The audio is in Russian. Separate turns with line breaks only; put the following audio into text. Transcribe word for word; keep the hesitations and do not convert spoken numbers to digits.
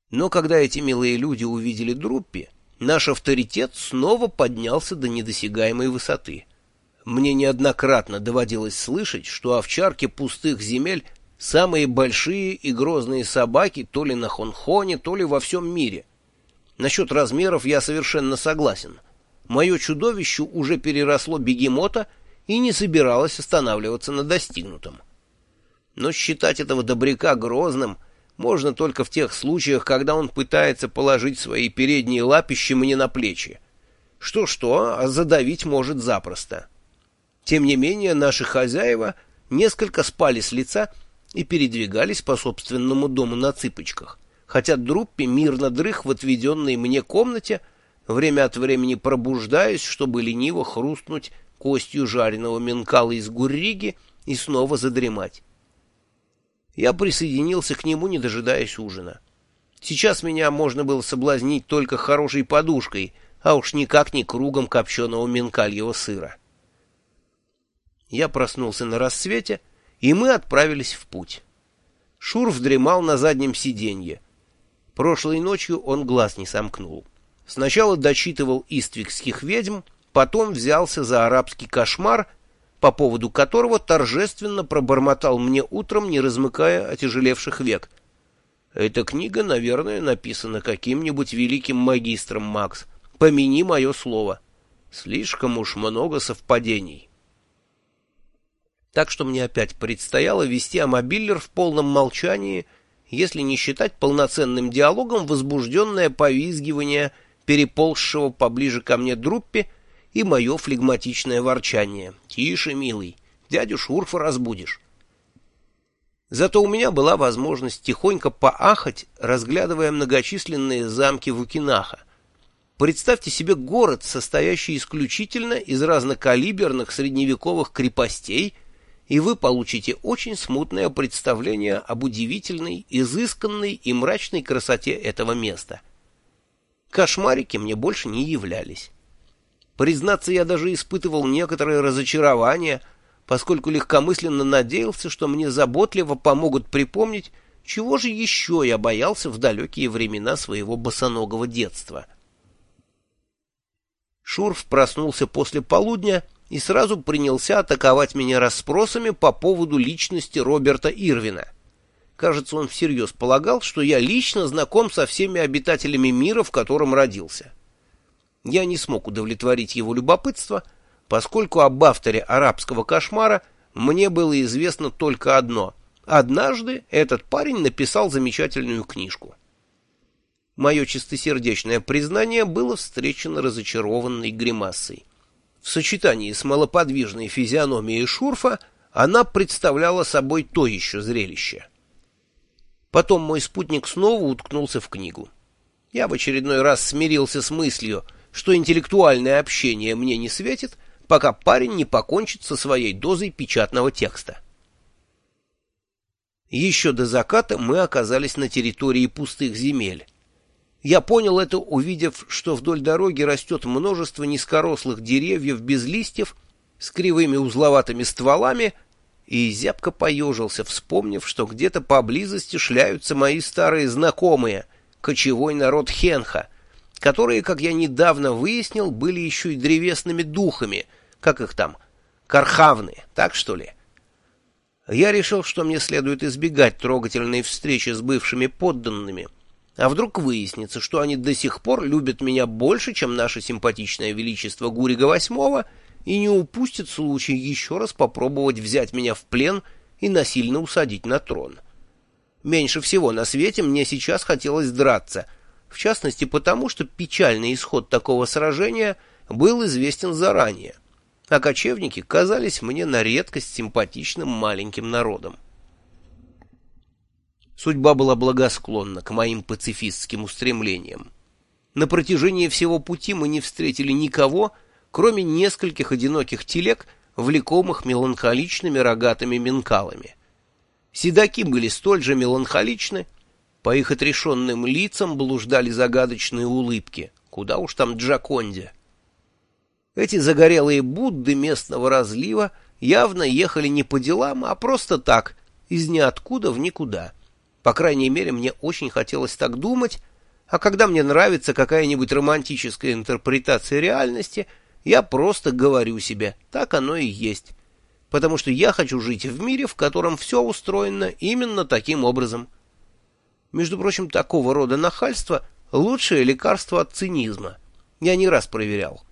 Но когда эти милые люди увидели Друппи, наш авторитет снова поднялся до недосягаемой высоты. Мне неоднократно доводилось слышать, что овчарки пустых земель — самые большие и грозные собаки то ли на Хонхоне, то ли во всем мире. Насчет размеров я совершенно согласен. Мое чудовище уже переросло бегемота и не собиралось останавливаться на достигнутом. Но считать этого добряка грозным можно только в тех случаях, когда он пытается положить свои передние лапищи мне на плечи. Что-что, а задавить может запросто. Тем не менее, наши хозяева несколько спали с лица и передвигались по собственному дому на цыпочках, хотя Друппи мирно дрых в отведенной мне комнате, время от времени пробуждаясь, чтобы лениво хрустнуть костью жареного минкала из гурриги и снова задремать. Я присоединился к нему, не дожидаясь ужина. Сейчас меня можно было соблазнить только хорошей подушкой, а уж никак не кругом копченого минкальего сыра. Я проснулся на рассвете, и мы отправились в путь. Шурф дремал на заднем сиденье. Прошлой ночью он глаз не сомкнул. Сначала дочитывал «Иствикских ведьм», потом взялся за арабский кошмар, по поводу которого торжественно пробормотал мне утром, не размыкая отяжелевших век. «Эта книга, наверное, написана каким-нибудь великим магистром, Макс. Помяни мое слово. Слишком уж много совпадений». Так что мне опять предстояло вести амобиллер в полном молчании, если не считать полноценным диалогом возбужденное повизгивание переползшего поближе ко мне Друппи и мое флегматичное ворчание. «Тише, милый, дядю Шурфа разбудишь». Зато у меня была возможность тихонько поахать, разглядывая многочисленные замки Вукинаха. Представьте себе город, состоящий исключительно из разнокалиберных средневековых крепостей, и вы получите очень смутное представление об удивительной, изысканной и мрачной красоте этого места. Кошмарики мне больше не являлись. Признаться, я даже испытывал некоторое разочарование, поскольку легкомысленно надеялся, что мне заботливо помогут припомнить, чего же еще я боялся в далекие времена своего босоногого детства. Шурф проснулся после полудня и сразу принялся атаковать меня расспросами по поводу личности Роберта Ирвина. Кажется, он всерьез полагал, что я лично знаком со всеми обитателями мира, в котором родился. Я не смог удовлетворить его любопытство, поскольку об авторе арабского кошмара мне было известно только одно. Однажды этот парень написал замечательную книжку. Мое чистосердечное признание было встречено разочарованной гримасой. В сочетании с малоподвижной физиономией Шурфа она представляла собой то еще зрелище. Потом мой спутник снова уткнулся в книгу. Я в очередной раз смирился с мыслью, что интеллектуальное общение мне не светит, пока парень не покончит со своей дозой печатного текста. Еще до заката мы оказались на территории пустых земель. Я понял это, увидев, что вдоль дороги растет множество низкорослых деревьев без листьев с кривыми узловатыми стволами, и зябко поежился, вспомнив, что где-то поблизости шляются мои старые знакомые, кочевой народ Хенха, которые, как я недавно выяснил, были еще и древесными духами, как их там, кархавны, так что ли? Я решил, что мне следует избегать трогательной встречи с бывшими подданными, а вдруг выяснится, что они до сих пор любят меня больше, чем наше симпатичное величество Гурига восьмого, и не упустят случай еще раз попробовать взять меня в плен и насильно усадить на трон. Меньше всего на свете мне сейчас хотелось драться, в частности потому, что печальный исход такого сражения был известен заранее, а кочевники казались мне на редкость симпатичным маленьким народом. Судьба была благосклонна к моим пацифистским устремлениям. На протяжении всего пути мы не встретили никого, кроме нескольких одиноких телег, влекомых меланхоличными рогатыми минкалами. Седаки были столь же меланхоличны, по их отрешенным лицам блуждали загадочные улыбки, куда уж там Джоконде. Эти загорелые Будды местного разлива явно ехали не по делам, а просто так, из ниоткуда в никуда. По крайней мере, мне очень хотелось так думать, а когда мне нравится какая-нибудь романтическая интерпретация реальности, я просто говорю себе, так оно и есть. Потому что я хочу жить в мире, в котором все устроено именно таким образом. Между прочим, такого рода нахальство — лучшее лекарство от цинизма. Я не раз проверял.